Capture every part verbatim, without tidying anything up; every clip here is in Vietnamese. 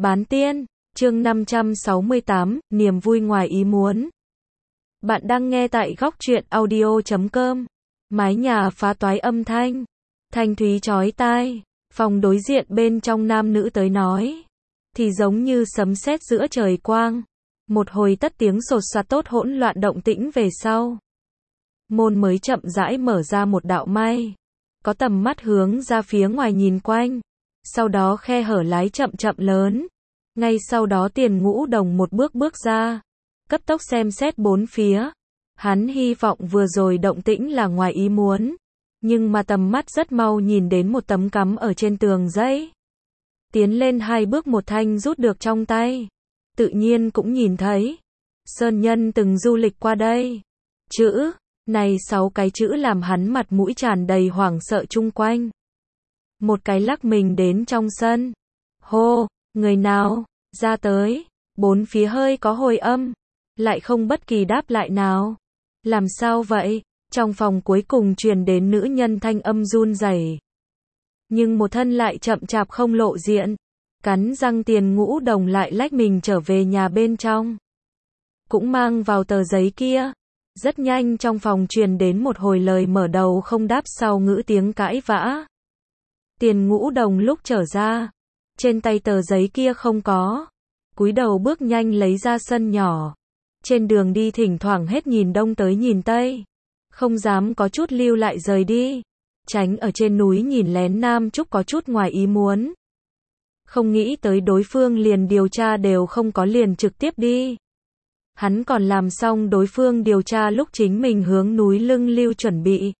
Bán tiên, chương năm trăm sáu mươi tám, niềm vui ngoài ý muốn. Bạn đang nghe tại góc truyện audio chấm com. Mái nhà phá toái âm thanh, thanh thúy chói tai, phòng đối diện bên trong nam nữ tới nói, thì giống như sấm sét giữa trời quang. Một hồi tất tiếng sột soạt tốt hỗn loạn động tĩnh về sau. Môn mới chậm rãi mở ra một đạo may. Có tầm mắt hướng ra phía ngoài nhìn quanh. Sau đó khe hở lái chậm chậm lớn. Ngay sau đó Tiền Ngũ Đồng một bước bước ra. Cấp tốc xem xét bốn phía. Hắn hy vọng vừa rồi động tĩnh là ngoài ý muốn. Nhưng mà tầm mắt rất mau nhìn đến một tấm cắm ở trên tường giấy. Tiến lên hai bước một thanh rút được trong tay. Tự nhiên cũng nhìn thấy. Sơn Nhân từng du lịch qua đây. Chữ, này sáu cái chữ làm hắn mặt mũi tràn đầy hoảng sợ chung quanh. Một cái lắc mình đến trong sân. Hô, người nào, ra tới. Bốn phía hơi có hồi âm. Lại không bất kỳ đáp lại nào. Làm sao vậy? Trong phòng cuối cùng truyền đến nữ nhân thanh âm run rẩy. Nhưng một thân lại chậm chạp không lộ diện. Cắn răng Tiền Ngũ Đồng lại lách mình trở về nhà bên trong. Cũng mang vào tờ giấy kia. Rất nhanh trong phòng truyền đến một hồi lời mở đầu không đáp sau ngữ tiếng cãi vã. Tiền Ngũ Đồng lúc trở ra. Trên tay tờ giấy kia không có. Cúi đầu bước nhanh lấy ra sân nhỏ. Trên đường đi thỉnh thoảng hết nhìn đông tới nhìn tây. Không dám có chút lưu lại rời đi. Tránh ở trên núi nhìn lén Nam Trúc có chút ngoài ý muốn. Không nghĩ tới đối phương liền điều tra đều không có liền trực tiếp đi. Hắn còn làm xong đối phương điều tra lúc chính mình hướng núi lưng lưu chuẩn bị.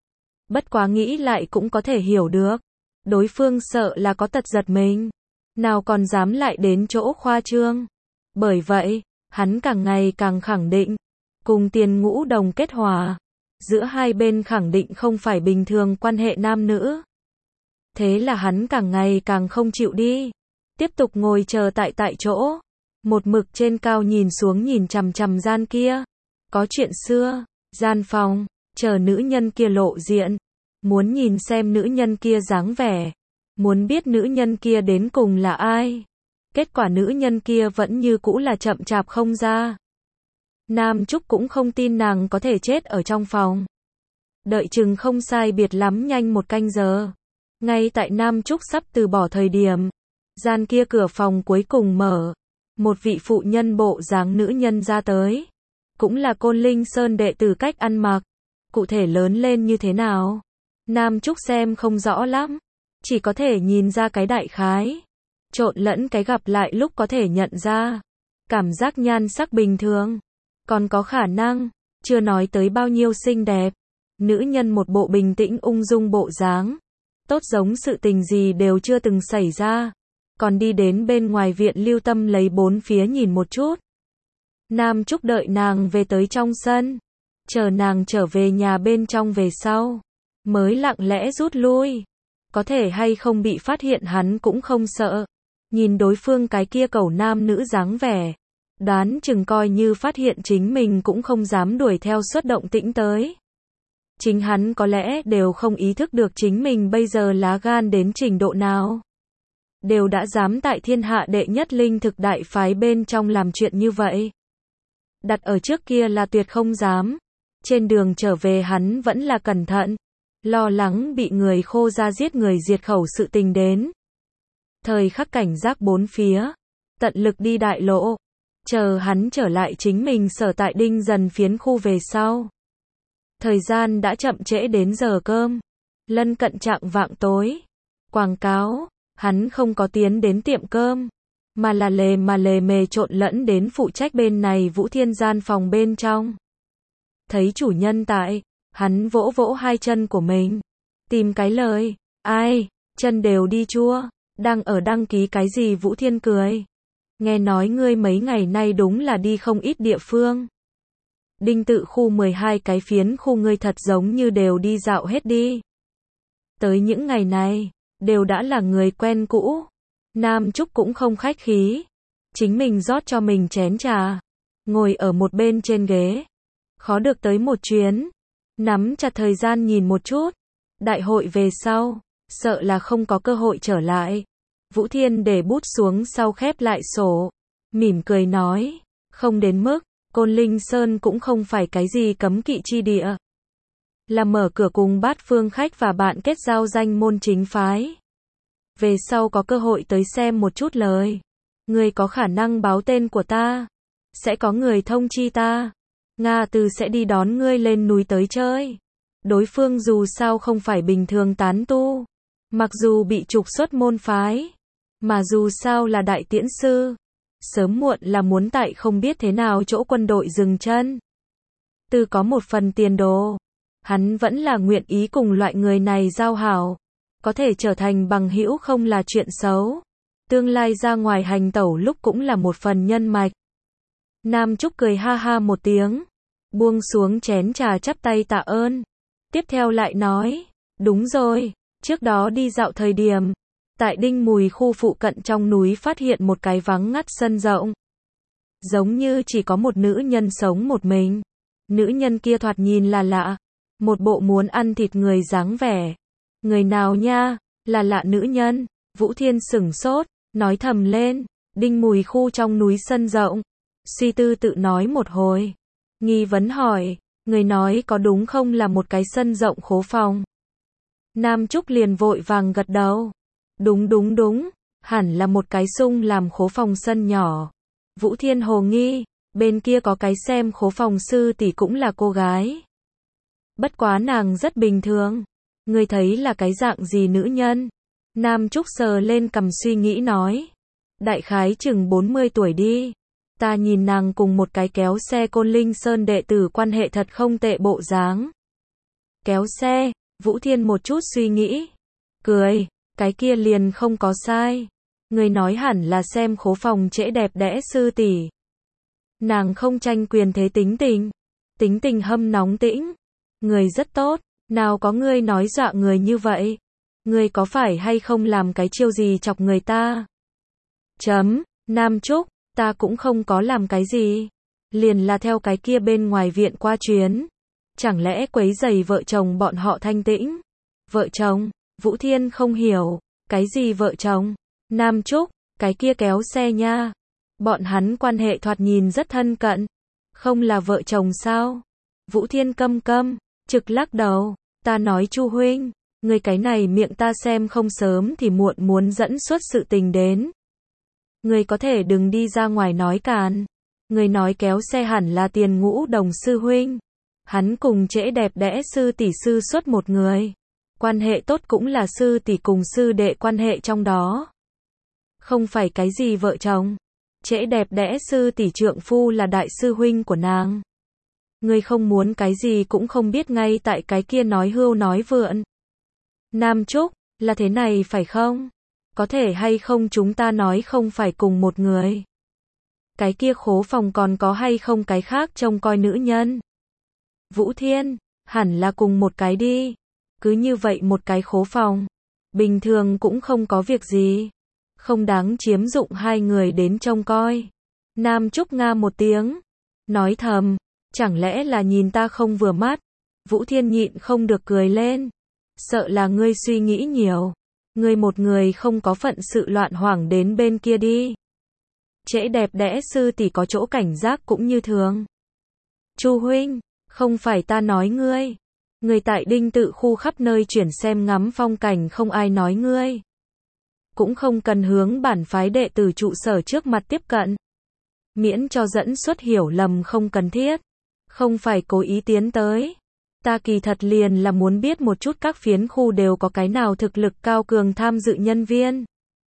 Bất quá nghĩ lại cũng có thể hiểu được. Đối phương sợ là có tật giật mình. Nào còn dám lại đến chỗ khoa trương. Bởi vậy, hắn càng ngày càng khẳng định. Cùng Tiền Ngũ Đồng kết hòa. Giữa hai bên khẳng định không phải bình thường quan hệ nam nữ. Thế là hắn càng ngày càng không chịu đi. Tiếp tục ngồi chờ tại tại chỗ. Một mực trên cao nhìn xuống nhìn chằm chằm gian kia. Có chuyện xưa, gian phòng, chờ nữ nhân kia lộ diện. Muốn nhìn xem nữ nhân kia dáng vẻ. Muốn biết nữ nhân kia đến cùng là ai. Kết quả nữ nhân kia vẫn như cũ là chậm chạp không ra. Nam Trúc cũng không tin nàng có thể chết ở trong phòng. Đợi chừng không sai biệt lắm nhanh một canh giờ. Ngay tại Nam Trúc sắp từ bỏ thời điểm. Gian kia cửa phòng cuối cùng mở. Một vị phụ nhân bộ dáng nữ nhân ra tới. Cũng là Côn Linh Sơn đệ tử cách ăn mặc. Cụ thể lớn lên như thế nào? Nam Trúc xem không rõ lắm. Chỉ có thể nhìn ra cái đại khái. Trộn lẫn cái gặp lại lúc có thể nhận ra. Cảm giác nhan sắc bình thường. Còn có khả năng. Chưa nói tới bao nhiêu xinh đẹp. Nữ nhân một bộ bình tĩnh ung dung bộ dáng. Tốt giống sự tình gì đều chưa từng xảy ra. Còn đi đến bên ngoài viện lưu tâm lấy bốn phía nhìn một chút. Nam Trúc đợi nàng về tới trong sân. Chờ nàng trở về nhà bên trong về sau. Mới lặng lẽ rút lui. Có thể hay không bị phát hiện hắn cũng không sợ. Nhìn đối phương cái kia cẩu nam nữ dáng vẻ. Đoán chừng coi như phát hiện chính mình cũng không dám đuổi theo xuất động tĩnh tới. Chính hắn có lẽ đều không ý thức được chính mình bây giờ lá gan đến trình độ nào. Đều đã dám tại thiên hạ đệ nhất linh thực đại phái bên trong làm chuyện như vậy. Đặt ở trước kia là tuyệt không dám. Trên đường trở về hắn vẫn là cẩn thận. Lo lắng bị người khô ra giết người diệt khẩu sự tình đến. Thời khắc cảnh giác bốn phía. Tận lực đi đại lộ. Chờ hắn trở lại chính mình sở tại Đinh Dần phiến khu về sau. Thời gian đã chậm trễ đến giờ cơm. Lân cận trạng vạng tối. Quảng cáo. Hắn không có tiến đến tiệm cơm. Mà là lề mà lề mề trộn lẫn đến phụ trách bên này Vũ Thiên gian phòng bên trong. Thấy chủ nhân tại. Hắn vỗ vỗ hai chân của mình. Tìm cái lời. Ai? Chân đều đi chua. Đang ở đăng ký cái gì Vũ Thiên cười. Nghe nói ngươi mấy ngày nay đúng là đi không ít địa phương. Đinh tự khu mười hai cái phiến khu ngươi thật giống như đều đi dạo hết đi. Tới những ngày này, đều đã là người quen cũ. Nam Trúc cũng không khách khí. Chính mình rót cho mình chén trà. Ngồi ở một bên trên ghế. Khó được tới một chuyến. Nắm chặt thời gian nhìn một chút. Đại hội về sau, sợ là không có cơ hội trở lại. Vũ Thiên để bút xuống sau khép lại sổ, mỉm cười nói, không đến mức, Côn Linh Sơn cũng không phải cái gì cấm kỵ chi địa. Là mở cửa cùng bát phương khách và bạn kết giao danh môn chính phái. Về sau có cơ hội tới xem một chút lời. Người có khả năng báo tên của ta. Sẽ có người thông chi ta. Nga Từ sẽ đi đón ngươi lên núi tới chơi. Đối phương dù sao không phải bình thường tán tu. Mặc dù bị trục xuất môn phái. Mà dù sao là đại tiễn sư. Sớm muộn là muốn tại không biết thế nào chỗ quân đội dừng chân. Từ có một phần tiền đồ. Hắn vẫn là nguyện ý cùng loại người này giao hảo. Có thể trở thành bằng hữu không là chuyện xấu. Tương lai ra ngoài hành tẩu lúc cũng là một phần nhân mạch. Nam Trúc cười ha ha một tiếng. Buông xuống chén trà chắp tay tạ ơn. Tiếp theo lại nói. Đúng rồi. Trước đó đi dạo thời điểm. Tại Đinh Mùi khu phụ cận trong núi phát hiện một cái vắng ngắt sân rộng. Giống như chỉ có một nữ nhân sống một mình. Nữ nhân kia thoạt nhìn là lạ. Một bộ muốn ăn thịt người dáng vẻ. Người nào nha, là lạ nữ nhân. Vũ Thiên sửng sốt, nói thầm lên. Đinh Mùi khu trong núi sân rộng. Suy tư tự nói một hồi. Nghi vấn hỏi, người nói có đúng không là một cái sân rộng khố phòng. Nam Trúc liền vội vàng gật đầu. Đúng đúng đúng, hẳn là một cái sung làm khố phòng sân nhỏ. Vũ Thiên hồ nghi, bên kia có cái xem khố phòng sư tỷ cũng là cô gái. Bất quá nàng rất bình thường. Người thấy là cái dạng gì nữ nhân? Nam Trúc sờ lên cằm suy nghĩ nói. Đại khái chừng bốn mươi tuổi đi. Ta nhìn nàng cùng một cái kéo xe Côn Linh Sơn đệ tử quan hệ thật không tệ bộ dáng. Kéo xe, Vũ Thiên một chút suy nghĩ. Cười, cái kia liền không có sai. Người nói hẳn là xem khố phòng trễ đẹp đẽ sư tỷ. Nàng không tranh quyền thế tính tình. Tính tình hâm nóng tĩnh. Người rất tốt, nào có ngươi nói dọa người như vậy. Ngươi có phải hay không làm cái chiêu gì chọc người ta? Chấm, Nam Trúc, ta cũng không có làm cái gì. Liền là theo cái kia bên ngoài viện qua chuyến. Chẳng lẽ quấy rầy vợ chồng bọn họ thanh tĩnh? Vợ chồng, Vũ Thiên không hiểu. Cái gì vợ chồng? Nam Trúc, cái kia kéo xe nha. Bọn hắn quan hệ thoạt nhìn rất thân cận. Không là vợ chồng sao? Vũ Thiên câm câm, trực lắc đầu. Ta nói Chu huynh, người cái này miệng ta xem không sớm thì muộn muốn dẫn xuất sự tình đến. Người có thể đừng đi ra ngoài nói càn. Người nói kéo xe hẳn là Tiền Ngũ Đồng sư huynh. Hắn cùng trễ đẹp đẽ sư tỷ sư xuất một người. Quan hệ tốt cũng là sư tỷ cùng sư đệ quan hệ trong đó. Không phải cái gì vợ chồng. Trễ đẹp đẽ sư tỷ trượng phu là đại sư huynh của nàng. Người không muốn cái gì cũng không biết ngay tại cái kia nói hưu nói vượn. Nam Trúc, là thế này phải không? Có thể hay không chúng ta nói không phải cùng một người. Cái kia khố phòng còn có hay không cái khác trông coi nữ nhân? Vũ Thiên, hẳn là cùng một cái đi. Cứ như vậy một cái khố phòng. Bình thường cũng không có việc gì. Không đáng chiếm dụng hai người đến trông coi. Nam Trúc nga một tiếng. Nói thầm, chẳng lẽ là nhìn ta không vừa mắt? Vũ Thiên nhịn không được cười lên. Sợ là ngươi suy nghĩ nhiều. Ngươi một người không có phận sự loạn hoảng đến bên kia đi. Trễ đẹp đẽ sư tỷ có chỗ cảnh giác cũng như thường. Chu huynh, không phải ta nói ngươi. Người tại Đinh Tự khu khắp nơi chuyển xem ngắm phong cảnh không ai nói ngươi. Cũng không cần hướng bản phái đệ tử trụ sở trước mặt tiếp cận. Miễn cho dẫn xuất hiểu lầm không cần thiết. Không phải cố ý tiến tới. Ta kỳ thật liền là muốn biết một chút các phiến khu đều có cái nào thực lực cao cường tham dự nhân viên.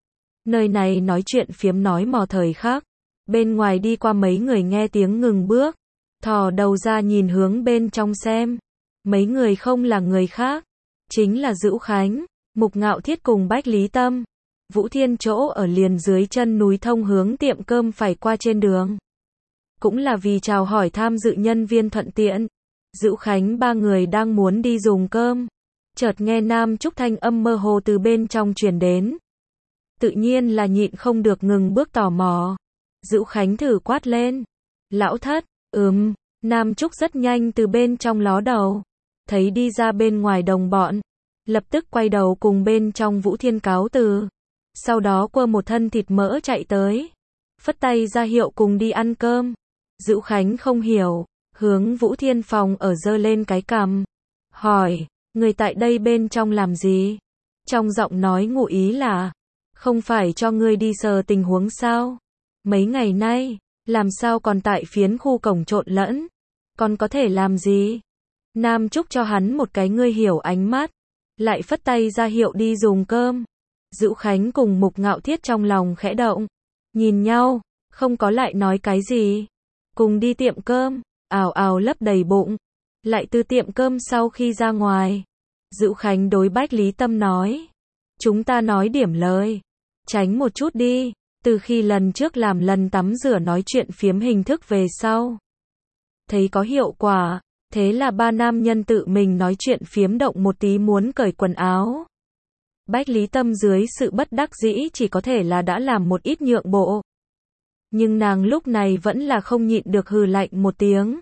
Nơi này nói chuyện phiếm nói mò thời khắc. Bên ngoài đi qua mấy người nghe tiếng ngừng bước. Thò đầu ra nhìn hướng bên trong xem. Mấy người không là người khác. Chính là Dữu Khánh, Mục Ngạo Thiết cùng Bách Lý Tâm. Vũ Thiên chỗ ở liền dưới chân núi thông hướng tiệm cơm phải qua trên đường. Cũng là vì chào hỏi tham dự nhân viên thuận tiện. Dữu Khánh ba người đang muốn đi dùng cơm. Chợt nghe Nam Trúc thanh âm mơ hồ từ bên trong truyền đến. Tự nhiên là nhịn không được ngừng bước tò mò. Dữu Khánh thử quát lên. Lão thất, ừm, Nam Trúc rất nhanh từ bên trong ló đầu. Thấy đi ra bên ngoài đồng bọn. Lập tức quay đầu cùng bên trong Vũ Thiên cáo từ. sau đó quơ một thân thịt mỡ chạy tới, phất tay ra hiệu cùng đi ăn cơm. Dữu Khánh không hiểu, hướng Vũ Thiên Phòng ở giơ lên cái cằm, hỏi, người tại đây bên trong làm gì? Trong giọng nói ngụ ý là, không phải cho ngươi đi sờ tình huống sao? Mấy ngày nay, làm sao còn tại phiến khu cổng trộn lẫn? Còn có thể làm gì? Nam Trúc cho hắn một cái ngươi hiểu ánh mắt, lại phất tay ra hiệu đi dùng cơm. Dữu Khánh cùng Mục Ngạo Thiết trong lòng khẽ động, nhìn nhau, không có lại nói cái gì. Cùng đi tiệm cơm, ào ào lấp đầy bụng. Lại từ tiệm cơm sau khi ra ngoài, Dữu Khánh đối Bách Lý Tâm nói, chúng ta nói điểm lời, tránh một chút đi, từ khi lần trước làm lần tắm rửa nói chuyện phiếm hình thức về sau. Thấy có hiệu quả, thế là ba nam nhân tự mình nói chuyện phiếm động một tí muốn cởi quần áo. Bách Lý Tâm dưới sự bất đắc dĩ chỉ có thể là đã làm một ít nhượng bộ. Nhưng nàng lúc này vẫn là không nhịn được hừ lạnh một tiếng.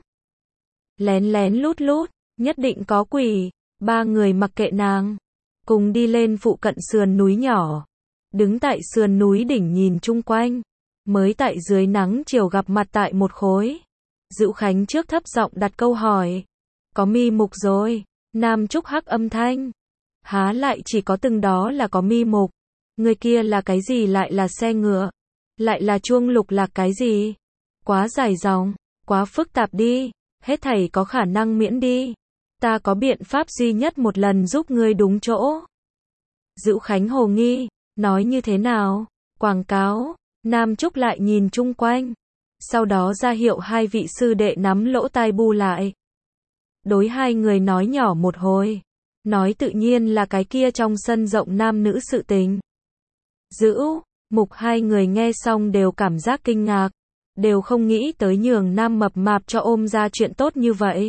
Lén lén lút lút, nhất định có quỷ. Ba người mặc kệ nàng, cùng đi lên phụ cận sườn núi nhỏ. Đứng tại sườn núi đỉnh nhìn chung quanh, mới tại dưới nắng chiều gặp mặt tại một khối. Dữu Khánh trước thấp giọng đặt câu hỏi, có mi mục rồi? Nam Trúc hắc âm thanh, há lại chỉ có từng đó là có mi mục, người kia là cái gì, lại là xe ngựa, lại là chuông lục lạc cái gì? Quá dài dòng, quá phức tạp đi, hết thảy có khả năng miễn đi. Ta có biện pháp duy nhất một lần giúp ngươi đúng chỗ. Dữu Khánh hồ nghi, nói như thế nào? Quảng cáo. Nam Trúc lại nhìn chung quanh, sau đó ra hiệu hai vị sư đệ nắm lỗ tai bu lại. Đối hai người nói nhỏ một hồi, nói tự nhiên là cái kia trong sân rộng nam nữ sự tình. Dữu, Mục hai người nghe xong đều cảm giác kinh ngạc, đều không nghĩ tới nhường nam mập mạp cho ôm ra chuyện tốt như vậy.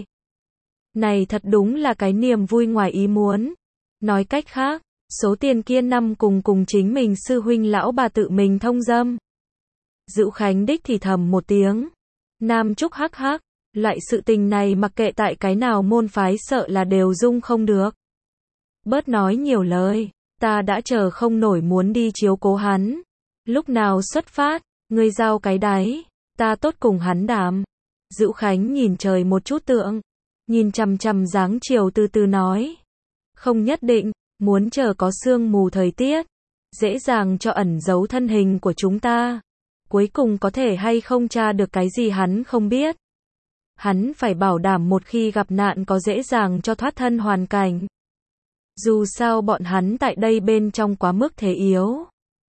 Này thật đúng là cái niềm vui ngoài ý muốn. Nói cách khác, số tiền kia năm cùng cùng chính mình sư huynh lão bà tự mình thông dâm. Dữu Khánh đích thì thầm một tiếng. Nam Trúc hắc hắc, loại sự tình này mặc kệ tại cái nào môn phái sợ là đều dung không được. Bớt nói nhiều lời, ta đã chờ không nổi muốn đi chiếu cố hắn. Lúc nào xuất phát, ngươi giao cái đáy, ta tốt cùng hắn đàm. Dữu Khánh nhìn trời một chút tượng, nhìn chằm chằm dáng chiều từ từ nói. Không nhất định, muốn chờ có sương mù thời tiết, dễ dàng cho ẩn giấu thân hình của chúng ta. Cuối cùng có thể hay không tra được cái gì hắn không biết. Hắn phải bảo đảm một khi gặp nạn có dễ dàng cho thoát thân hoàn cảnh. Dù sao bọn hắn tại đây bên trong quá mức thế yếu.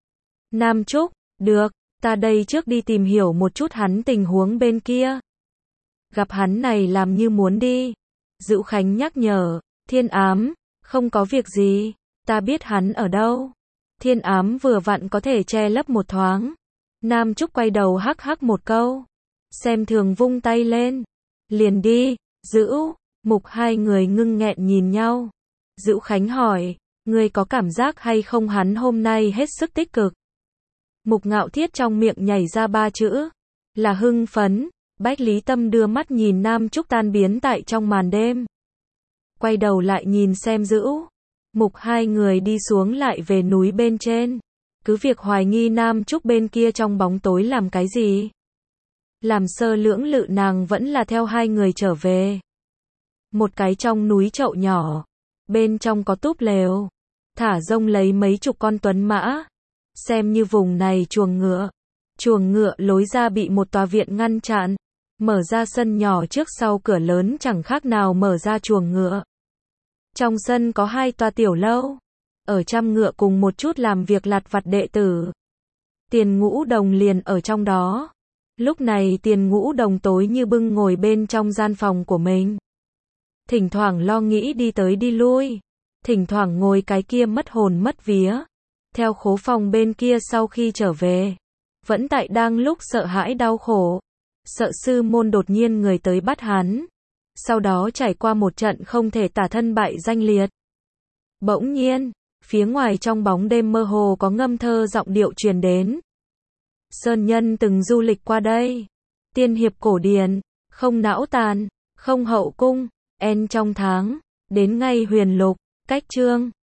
Nam Trúc, được, ta đây trước đi tìm hiểu một chút hắn tình huống bên kia. Gặp hắn này làm như muốn đi. Dữu Khánh nhắc nhở, Thiên Ám, không có việc gì, ta biết hắn ở đâu. Thiên Ám vừa vặn có thể che lấp một thoáng. Nam Trúc quay đầu hắc hắc một câu, xem thường vung tay lên, liền đi. Dữu, Mục hai người ngưng nghẹn nhìn nhau. Dữu Khánh hỏi, ngươi có cảm giác hay không hắn hôm nay hết sức tích cực? Mục Ngạo Thiết trong miệng nhảy ra ba chữ, là hưng phấn. Bách Lý Tâm đưa mắt nhìn Nam Trúc tan biến tại trong màn đêm. Quay đầu lại nhìn xem Dữu, Mục hai người đi xuống lại về núi bên trên. Cứ việc hoài nghi Nam Trúc bên kia trong bóng tối làm cái gì. Làm sơ lưỡng lự nàng vẫn là theo hai người trở về. Một cái trong núi chậu nhỏ, bên trong có túp lều, thả rông lấy mấy chục con tuấn mã. Xem như vùng này chuồng ngựa. Chuồng ngựa lối ra bị một tòa viện ngăn chặn. Mở ra sân nhỏ trước sau cửa lớn chẳng khác nào mở ra chuồng ngựa. Trong sân có hai tòa tiểu lâu. Ở trăm ngựa cùng một chút làm việc lặt vặt đệ tử. Tiền Ngũ Đồng liền ở trong đó. Lúc này Tiền Ngũ Đồng tối như bưng ngồi bên trong gian phòng của mình. Thỉnh thoảng lo nghĩ đi tới đi lui. Thỉnh thoảng ngồi cái kia mất hồn mất vía. Theo khố phòng bên kia sau khi trở về. Vẫn tại đang lúc sợ hãi đau khổ. Sợ sư môn đột nhiên người tới bắt hắn. Sau đó trải qua một trận không thể tả thân bại danh liệt. Bỗng nhiên, phía ngoài trong bóng đêm mơ hồ có ngâm thơ giọng điệu truyền đến. Sơn nhân từng du lịch qua đây. Tiên hiệp cổ điển, không não tàn, không hậu cung, en trong tháng, đến ngay huyền lục, cách chương.